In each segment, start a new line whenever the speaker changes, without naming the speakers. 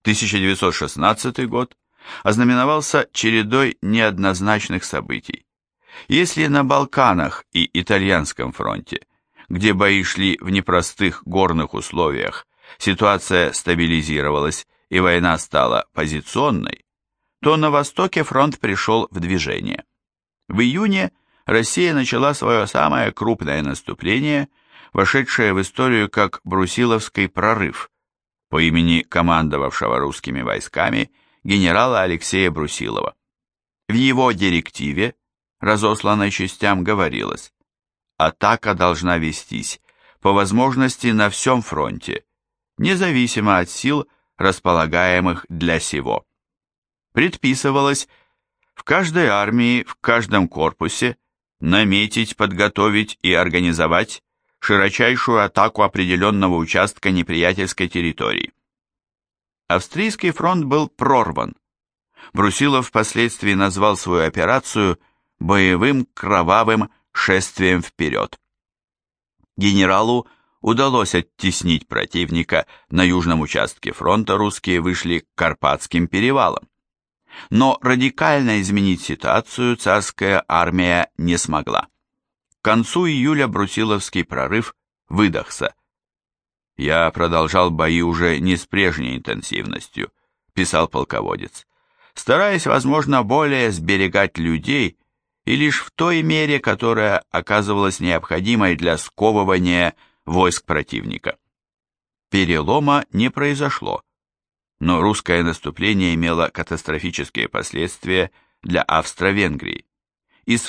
1916 год ознаменовался чередой неоднозначных событий. Если на Балканах и Итальянском фронте, где бои шли в непростых горных условиях, ситуация стабилизировалась и война стала позиционной, то на Востоке фронт пришел в движение. В июне Россия начала свое самое крупное наступление, вошедшее в историю как Брусиловский прорыв, по имени командовавшего русскими войсками генерала Алексея Брусилова. В его директиве, разосланной частям, говорилось: атака должна вестись по возможности на всем фронте, независимо от сил, располагаемых для сего. Предписывалось в каждой армии, в каждом корпусе наметить, подготовить и организовать широчайшую атаку определенного участка неприятельской территории. Австрийский фронт был прорван. Брусилов впоследствии назвал свою операцию боевым кровавым шествием вперед. Генералу удалось оттеснить противника. На южном участке фронта русские вышли к Карпатским перевалам. Но радикально изменить ситуацию царская армия не смогла. К концу июля Брусиловский прорыв выдохся. «Я продолжал бои уже не с прежней интенсивностью», — писал полководец, «стараясь, возможно, более сберегать людей и лишь в той мере, которая оказывалась необходимой для сковывания войск противника». Перелома не произошло, но русское наступление имело катастрофические последствия для Австро-Венгрии. Из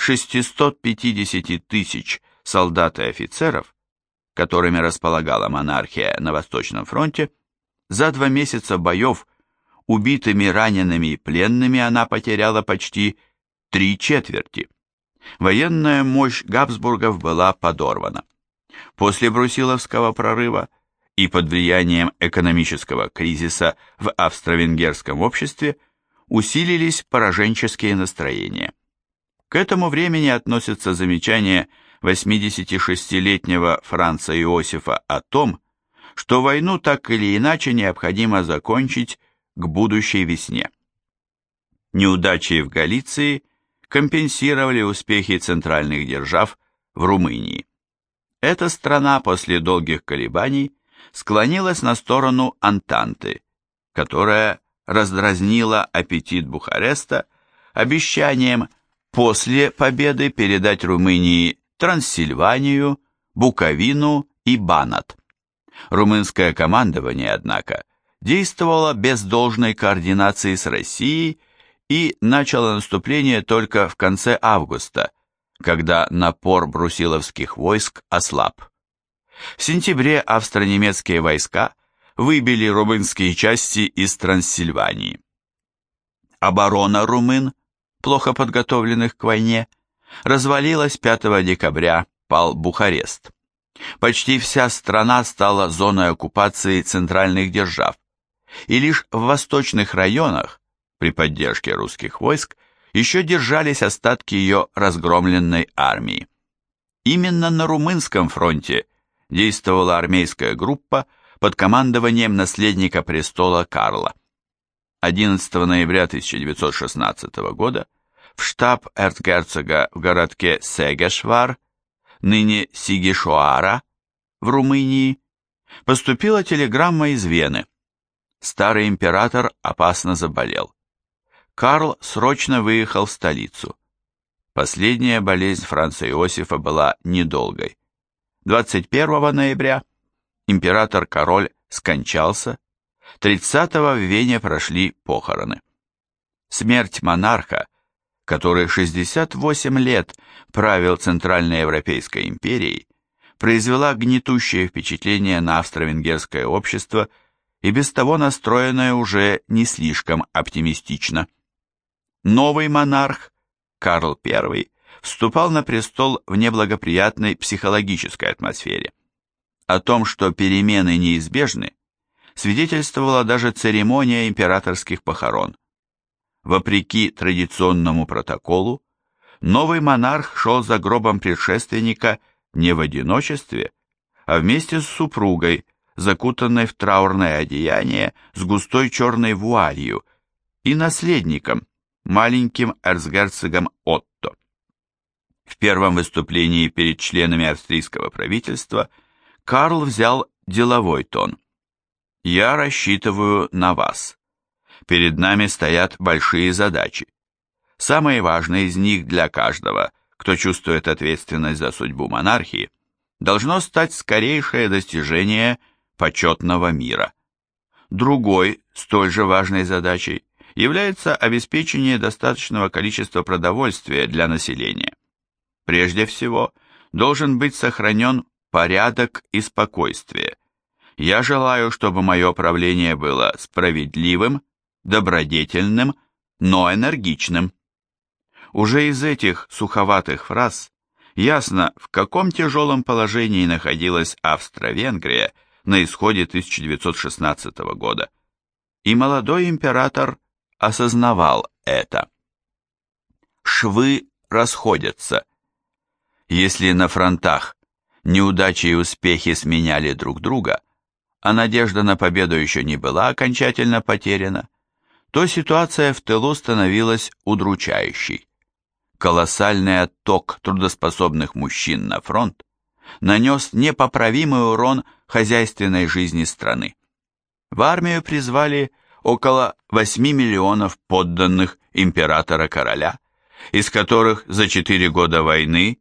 650 тысяч солдат и офицеров, которыми располагала монархия на Восточном фронте, за 2 месяца боев убитыми, ранеными и пленными она потеряла почти 3/4. Военная мощь Габсбургов была подорвана. После Брусиловского прорыва и под влиянием экономического кризиса в австро-венгерском обществе усилились пораженческие настроения. К этому времени относятся замечания 86-летнего Франца Иосифа о том, что войну так или иначе необходимо закончить к будущей весне. Неудачи в Галиции компенсировали успехи центральных держав в Румынии. Эта страна после долгих колебаний склонилась на сторону Антанты, которая раздразнила аппетит Бухареста обещанием после победы передать Румынии Трансильванию, Буковину и Банат. Румынское командование, однако, действовало без должной координации с Россией и начало наступление только в конце августа, когда напор брусиловских войск ослаб. В сентябре австро-немецкие войска выбили румынские части из Трансильвании. Оборона румын, плохо подготовленных к войне, развалилась 5 декабря, пал Бухарест. Почти вся страна стала зоной оккупации центральных держав, и лишь в восточных районах, при поддержке русских войск, еще держались остатки ее разгромленной армии. Именно на Румынском фронте действовала армейская группа под командованием наследника престола Карла. 11 ноября 1916 года в штаб эрцгерцога в городке Сегешвар, ныне Сигишоара, в Румынии, поступила телеграмма из Вены. Старый император опасно заболел. Карл срочно выехал в столицу. Последняя болезнь Франца Иосифа была недолгой. 21 ноября император-король скончался, 30-го в Вене прошли похороны. Смерть монарха, который 68 лет правил Центральноевропейской империей, произвела гнетущее впечатление на австро-венгерское общество и без того настроенное уже не слишком оптимистично. Новый монарх, Карл I, вступал на престол в неблагоприятной психологической атмосфере. О том, что перемены неизбежны, свидетельствовала даже церемония императорских похорон. Вопреки традиционному протоколу, новый монарх шел за гробом предшественника не в одиночестве, а вместе с супругой, закутанной в траурное одеяние с густой черной вуалью, и наследником, маленьким эрцгерцогом Отто. В первом выступлении перед членами австрийского правительства Карл взял деловой тон. «Я рассчитываю на вас. Перед нами стоят большие задачи. Самые важные из них для каждого, кто чувствует ответственность за судьбу монархии, должно стать скорейшее достижение почетного мира. Другой, столь же важной задачей, является обеспечение достаточного количества продовольствия для населения. Прежде всего, должен быть сохранен порядок и спокойствие. Я желаю, чтобы мое правление было справедливым, добродетельным, но энергичным». Уже из этих суховатых фраз ясно, в каком тяжелом положении находилась Австро-Венгрия на исходе 1916 года. И молодой император осознавал это. Швы расходятся. Если на фронтах неудачи и успехи сменяли друг друга, а надежда на победу еще не была окончательно потеряна, то ситуация в тылу становилась удручающей. Колоссальный отток трудоспособных мужчин на фронт нанес непоправимый урон хозяйственной жизни страны. В армию призвали около 8 миллионов подданных императора-короля, из которых за 4 года войны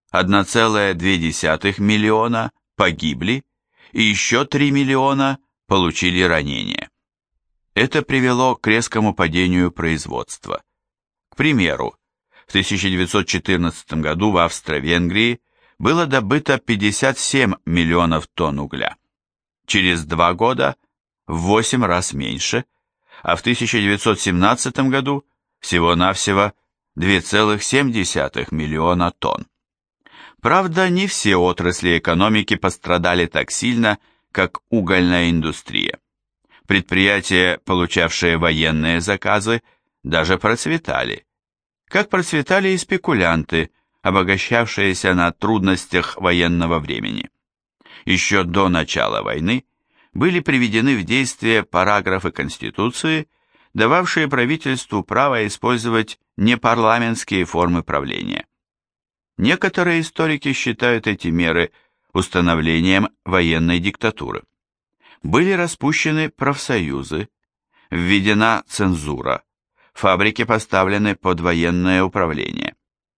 1,2 миллиона погибли и еще 3 миллиона получили ранения. Это привело к резкому падению производства. К примеру, в 1914 году в Австро-Венгрии было добыто 57 миллионов тонн угля. Через 2 года в 8 раз меньше, а в 1917 году всего-навсего 2,7 миллиона тонн. Правда, не все отрасли экономики пострадали так сильно, как угольная индустрия. Предприятия, получавшие военные заказы, даже процветали. Как процветали и спекулянты, обогащавшиеся на трудностях военного времени. Еще до начала войны были приведены в действие параграфы Конституции, дававшие правительству право использовать непарламентские формы правления. Некоторые историки считают эти меры установлением военной диктатуры. Были распущены профсоюзы, введена цензура, фабрики поставлены под военное управление.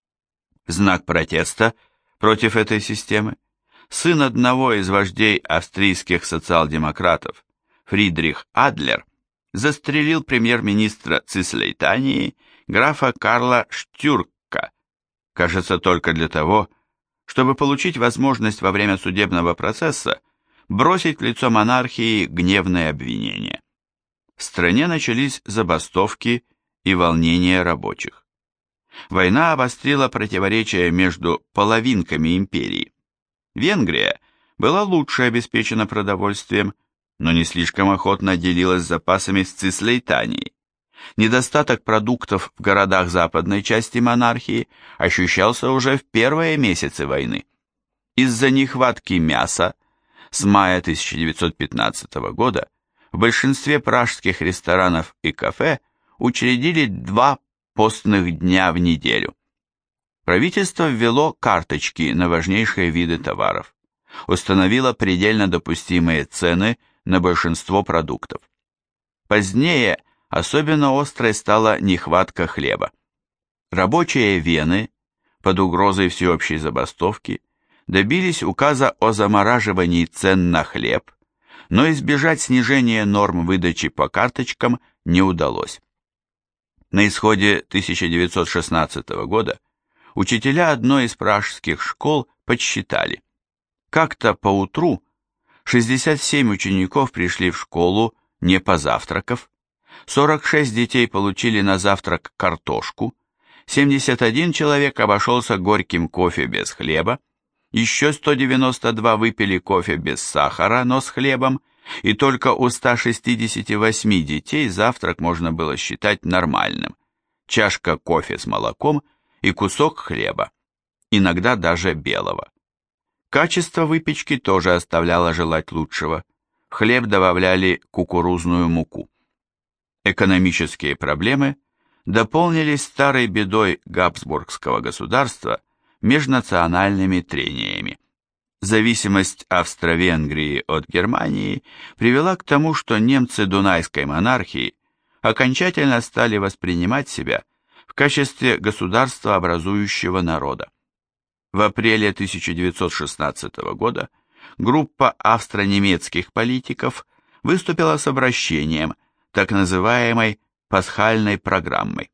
В знак протеста против этой системы сын одного из вождей австрийских социал-демократов, Фридрих Адлер, застрелил премьер-министра Цислейтании графа Карла Штюрка, кажется, только для того, чтобы получить возможность во время судебного процесса бросить в лицо монархии гневные обвинения. В стране начались забастовки и волнения рабочих. Война обострила противоречия между половинками империи. Венгрия была лучше обеспечена продовольствием, но не слишком охотно делилась запасами с Цислейтанией. Недостаток продуктов в городах западной части монархии ощущался уже в первые месяцы войны. Из-за нехватки мяса с мая 1915 года в большинстве пражских ресторанов и кафе учредили 2 постных дня в неделю. Правительство ввело карточки на важнейшие виды товаров, установило предельно допустимые цены на большинство продуктов. Позднее особенно острой стала нехватка хлеба. Рабочие Вены, под угрозой всеобщей забастовки, добились указа о замораживании цен на хлеб, но избежать снижения норм выдачи по карточкам не удалось. На исходе 1916 года учителя одной из пражских школ подсчитали. Как-то поутру 67 учеников пришли в школу, не позавтракав, 46 детей получили на завтрак картошку, 71 человек обошелся горьким кофе без хлеба, еще 192 выпили кофе без сахара, но с хлебом, и только у 168 детей завтрак можно было считать нормальным. Чашка кофе с молоком и кусок хлеба, иногда даже белого. Качество выпечки тоже оставляло желать лучшего. в хлеб добавляли кукурузную муку. Экономические проблемы дополнились старой бедой Габсбургского государства межнациональными трениями. Зависимость Австро-Венгрии от Германии привела к тому, что немцы Дунайской монархии окончательно стали воспринимать себя в качестве государства образующего народа. В апреле 1916 года группа австро-немецких политиков выступила с обращением, так называемой пасхальной программой.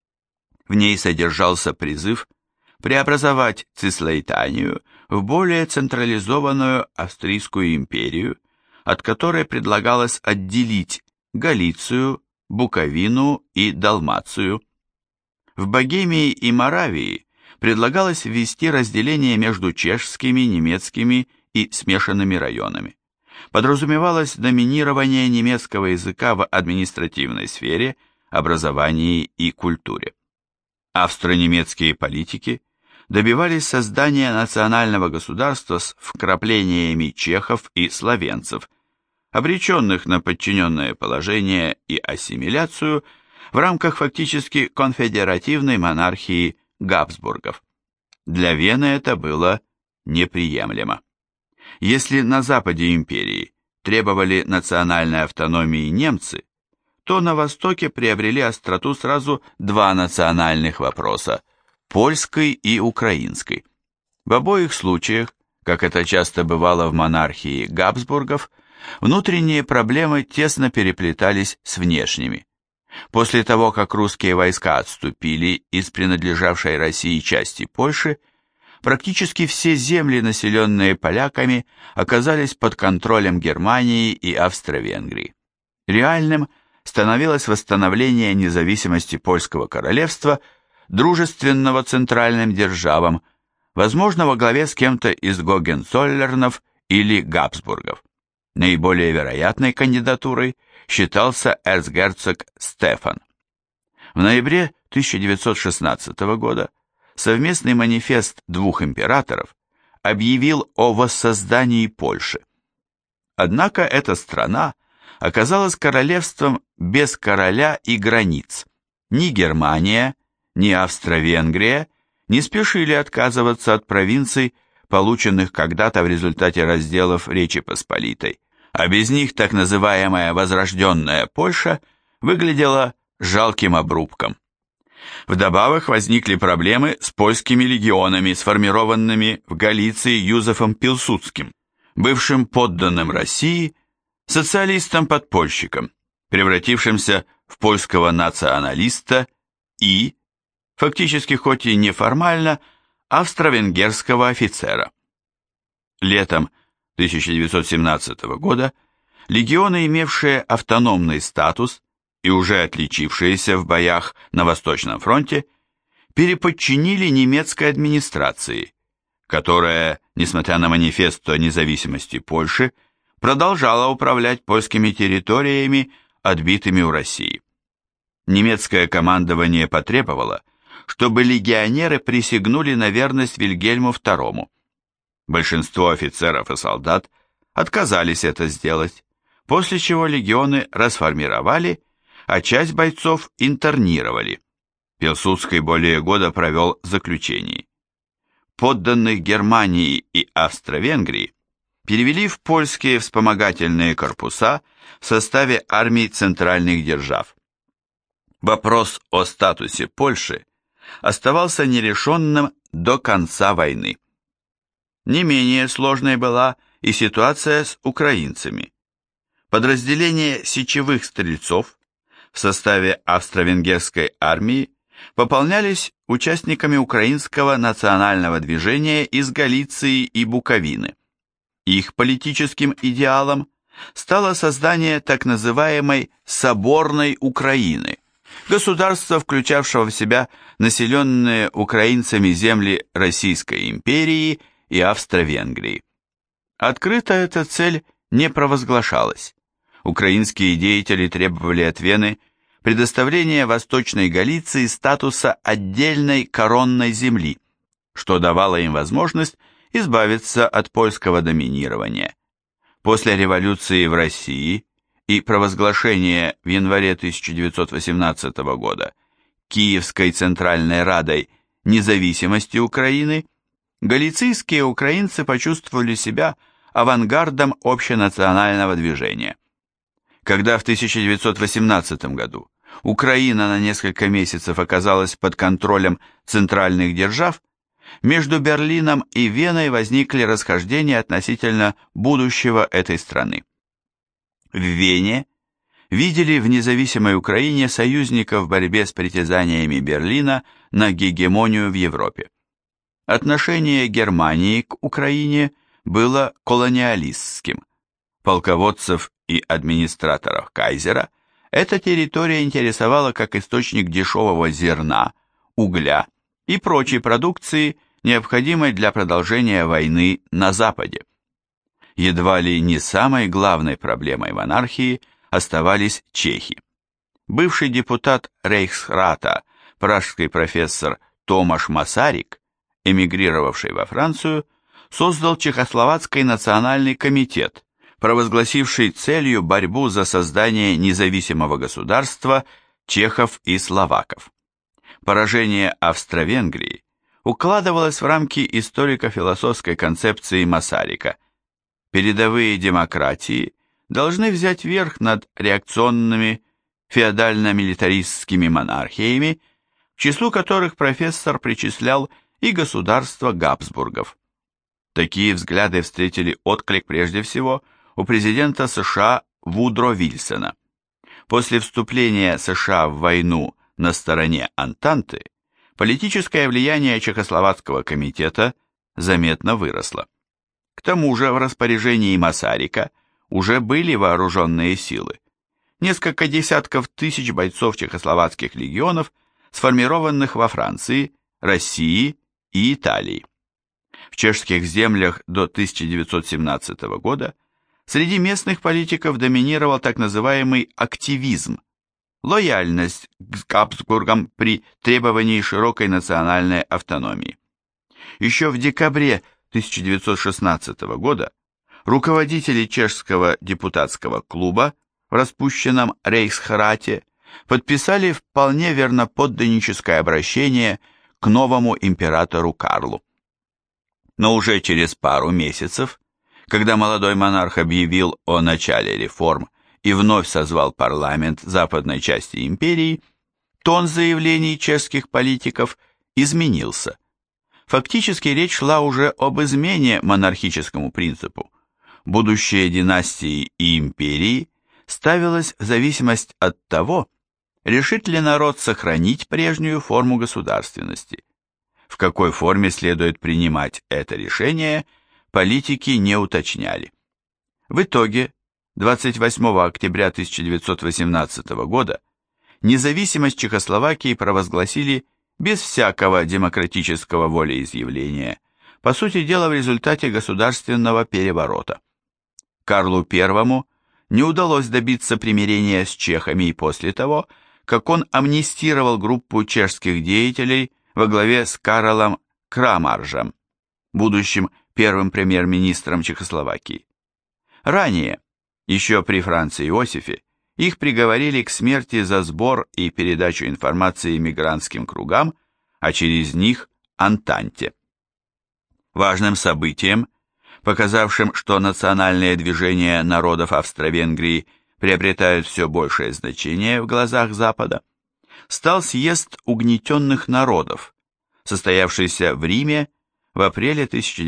В ней содержался призыв преобразовать Цислейтанию в более централизованную Австрийскую империю, от которой предлагалось отделить Галицию, Буковину и Далмацию. В Богемии и Моравии предлагалось ввести разделение между чешскими, немецкими и смешанными районами. Подразумевалось доминирование немецкого языка в административной сфере, образовании и культуре. Австро-немецкие политики добивались создания национального государства с вкраплениями чехов и словенцев, обреченных на подчиненное положение и ассимиляцию в рамках фактически конфедеративной монархии Габсбургов. Для Вены это было неприемлемо. Если на западе империи требовали национальной автономии немцы, то на востоке приобрели остроту сразу два национальных вопроса – польский и украинский. В обоих случаях, как это часто бывало в монархии Габсбургов, внутренние проблемы тесно переплетались с внешними. После того, как русские войска отступили из принадлежавшей России части Польши, практически все земли, населенные поляками, оказались под контролем Германии и Австро-Венгрии. Реальным становилось восстановление независимости польского королевства, дружественного центральным державам, возможно, во главе с кем-то из Гогенцоллернов или Габсбургов. Наиболее вероятной кандидатурой считался эрцгерцог Стефан. В ноябре 1916 года совместный манифест двух императоров объявил о воссоздании Польши. Однако эта страна оказалась королевством без короля и границ. Ни Германия, ни Австро-Венгрия не спешили отказываться от провинций, полученных когда-то в результате разделов Речи Посполитой, а без них так называемая возрожденная Польша выглядела жалким обрубком. Вдобавок возникли проблемы с польскими легионами, сформированными в Галиции Юзефом Пилсудским, бывшим подданным России, социалистом-подпольщиком, превратившимся в польского националиста и, фактически хоть и неформально, австро-венгерского офицера. Летом 1917 года легионы, имевшие автономный статус и уже отличившиеся в боях на Восточном фронте, переподчинили немецкой администрации, которая, несмотря на манифест о независимости Польши, продолжала управлять польскими территориями, отбитыми у России. Немецкое командование потребовало, чтобы легионеры присягнули на верность Вильгельму II. Большинство офицеров и солдат отказались это сделать, после чего легионы расформировали, а часть бойцов интернировали. Пилсудский более года провел в заключении. Подданных Германии и Австро-Венгрии перевели в польские вспомогательные корпуса в составе армий центральных держав. Вопрос о статусе Польши оставался нерешенным до конца войны. Не менее сложной была и ситуация с украинцами. Подразделения сечевых стрельцов в составе австро-венгерской армии пополнялись участниками украинского национального движения из Галиции и Буковины. Их политическим идеалом стало создание так называемой «соборной Украины», государства, включавшего в себя населенные украинцами земли Российской империи и Австро-Венгрии. Открыто эта цель не провозглашалась. Украинские деятели требовали от Вены предоставления Восточной Галиции статуса отдельной коронной земли, что давало им возможность избавиться от польского доминирования. После революции в России и провозглашения в январе 1918 года Киевской Центральной Радой независимости Украины, галицийские украинцы почувствовали себя авангардом общенационального движения. Когда в 1918 году Украина на несколько месяцев оказалась под контролем центральных держав, между Берлином и Веной возникли расхождения относительно будущего этой страны. В Вене видели в независимой Украине союзников в борьбе с притязаниями Берлина на гегемонию в Европе. Отношение Германии к Украине было колониалистским. Полководцев и администраторов кайзера эта территория интересовала как источник дешевого зерна, угля и прочей продукции, необходимой для продолжения войны на Западе. Едва ли не самой главной проблемой монархии оставались чехи. Бывший депутат Рейхсрата, пражский профессор Томаш Масарик, эмигрировавший во Францию, создал Чехословацкий национальный комитет, провозгласивший целью борьбу за создание независимого государства чехов и словаков. Поражение Австро-Венгрии укладывалось в рамки историко-философской концепции Масарика. Передовые демократии должны взять верх над реакционными феодально-милитаристскими монархиями, к числу которых профессор причислял и государство Габсбургов. Такие взгляды встретили отклик прежде всего у президента США Вудро Вильсона. После вступления США в войну на стороне Антанты, политическое влияние Чехословацкого комитета заметно выросло. К тому же в распоряжении Масарика уже были вооруженные силы. Несколько десятков тысяч бойцов чехословацких легионов, сформированных во Франции, России и Италии. В чешских землях до 1917 года среди местных политиков доминировал так называемый активизм, лояльность к Габсбургам при требовании широкой национальной автономии. Еще в декабре 1916 года руководители чешского депутатского клуба в распущенном Рейхсрате подписали вполне верноподданническое обращение к новому императору Карлу. Но уже через пару месяцев, когда молодой монарх объявил о начале реформ и вновь созвал парламент западной части империи, тон заявлений чешских политиков изменился. Фактически речь шла уже об измене монархическому принципу. Будущее династии и империи ставилось в зависимость от того, решит ли народ сохранить прежнюю форму государственности. В какой форме следует принимать это решение, политики не уточняли. В итоге, 28 октября 1918 года независимость Чехословакии провозгласили без всякого демократического волеизъявления, по сути дела в результате государственного переворота. Карлу I не удалось добиться примирения с чехами и после того, как он амнистировал группу чешских деятелей во главе с Карлом Крамаржем, будущим первым премьер-министром Чехословакии. Ранее, еще при Франце Иосифе, их приговорили к смерти за сбор и передачу информации мигрантским кругам, а через них Антанте. Важным событием, показавшим, что национальные движения народов Австро-Венгрии приобретают все большее значение в глазах Запада, стал съезд угнетенных народов, состоявшийся в Риме в апреле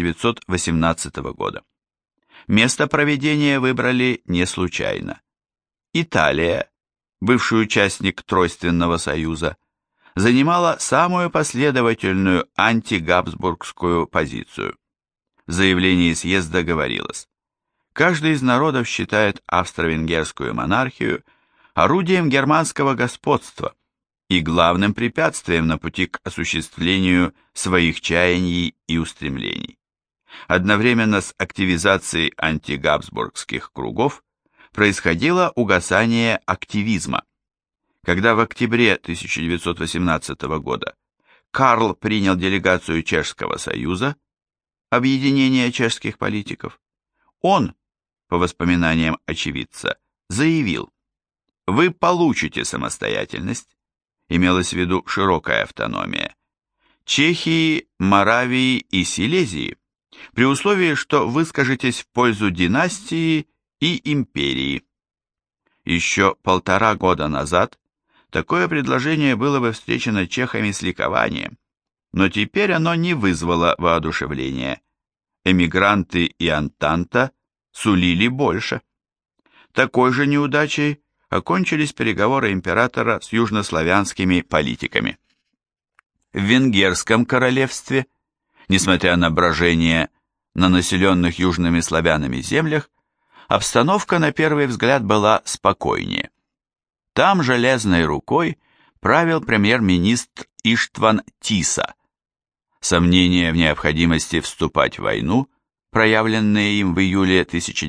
1918 года. Место проведения выбрали не случайно. Италия, бывший участник Тройственного союза, занимала самую последовательную антигабсбургскую позицию. В заявлении съезда говорилось: каждый из народов считает австро-венгерскую монархию орудием германского господства и главным препятствием на пути к осуществлению своих чаяний и устремлений. Одновременно с активизацией антигабсбургских кругов происходило угасание активизма. Когда в октябре 1918 года Карл принял делегацию Чешского союза, объединения чешских политиков, он, по воспоминаниям очевидца, заявил: «Вы получите самостоятельность», имелась в виду широкая автономия, Чехии, Моравии и Силезии, при условии, что выскажетесь в пользу династии и империи. Еще 1,5 года назад такое предложение было бы встречено чехами с ликованием, но теперь оно не вызвало воодушевления. Эмигранты и Антанта сулили больше. Такой же неудачей окончились переговоры императора с южнославянскими политиками. В Венгерском королевстве, несмотря на брожение на населенных южными славянами землях, обстановка на первый взгляд была спокойнее. Там железной рукой правил премьер-министр Иштван Тиса. Сомнения в необходимости вступать в войну, проявленные им в июле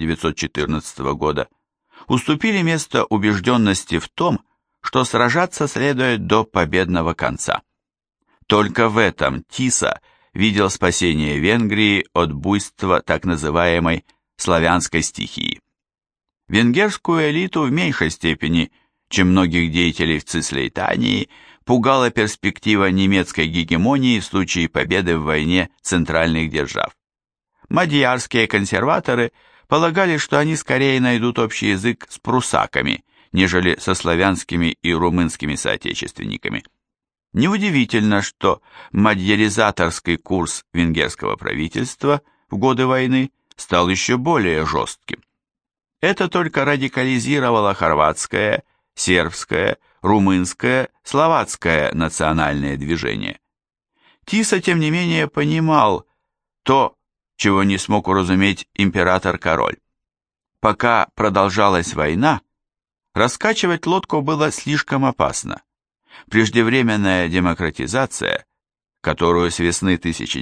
1914 года, уступили место убежденности в том, что сражаться следует до победного конца. Только в этом Тиса видел спасение Венгрии от буйства так называемой славянской стихии. Венгерскую элиту в меньшей степени, чем многих деятелей в Цислейтании, пугала перспектива немецкой гегемонии в случае победы в войне центральных держав. Мадьярские консерваторы полагали, что они скорее найдут общий язык с пруссаками, нежели со славянскими и румынскими соотечественниками. Неудивительно, что мадьяризаторский курс венгерского правительства в годы войны стал еще более жестким. Это только радикализировало хорватское, сербское, румынское, словацкое национальное движение. Тиса, тем не менее, понимал то, чего не смог уразуметь император-король. Пока продолжалась война, раскачивать лодку было слишком опасно. Преждевременная демократизация, которую с весны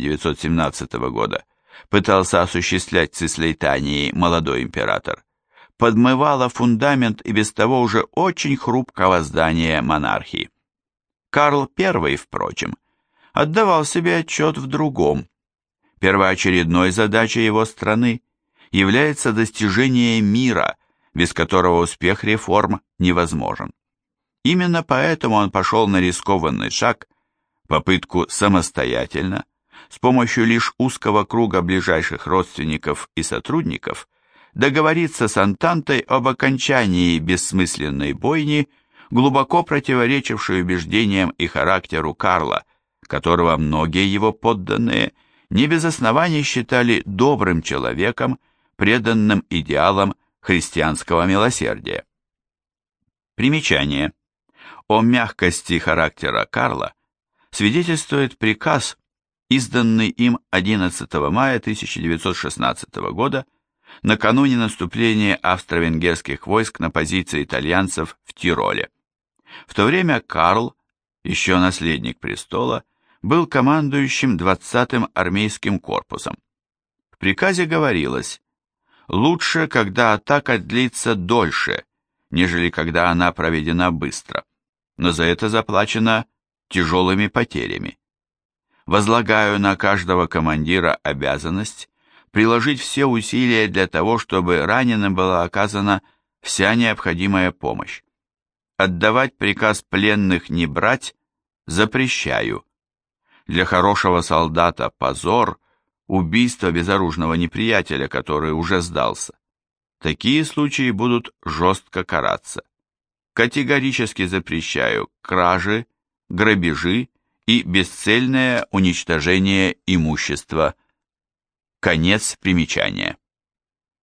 1917 года пытался осуществлять в Цислейтании молодой император, подмывала фундамент и без того уже очень хрупкого здания монархии. Карл I, впрочем, отдавал себе отчет в другом. Первоочередной задачей его страны является достижение мира, без которого успех реформ невозможен. Именно поэтому он пошел на рискованный шаг, попытку самостоятельно, с помощью лишь узкого круга ближайших родственников и сотрудников, договориться с Антантой об окончании бессмысленной бойни, глубоко противоречившей убеждениям и характеру Карла, которого многие его подданные не без оснований считали добрым человеком, преданным идеалам христианского милосердия. Примечание. О мягкости характера Карла свидетельствует приказ, изданный им 11 мая 1916 года, накануне наступления австро-венгерских войск на позиции итальянцев в Тироле. В то время Карл, еще наследник престола, был командующим 20-м армейским корпусом. В приказе говорилось: «Лучше, когда атака длится дольше, нежели когда она проведена быстро, но за это заплачено тяжелыми потерями. Возлагаю на каждого командира обязанность приложить все усилия для того, чтобы раненым была оказана вся необходимая помощь. Отдавать приказ пленных не брать запрещаю. Для хорошего солдата позор – убийство безоружного неприятеля, который уже сдался. Такие случаи будут жестко караться. Категорически запрещаю кражи, грабежи и бесцельное уничтожение имущества». Конец примечания.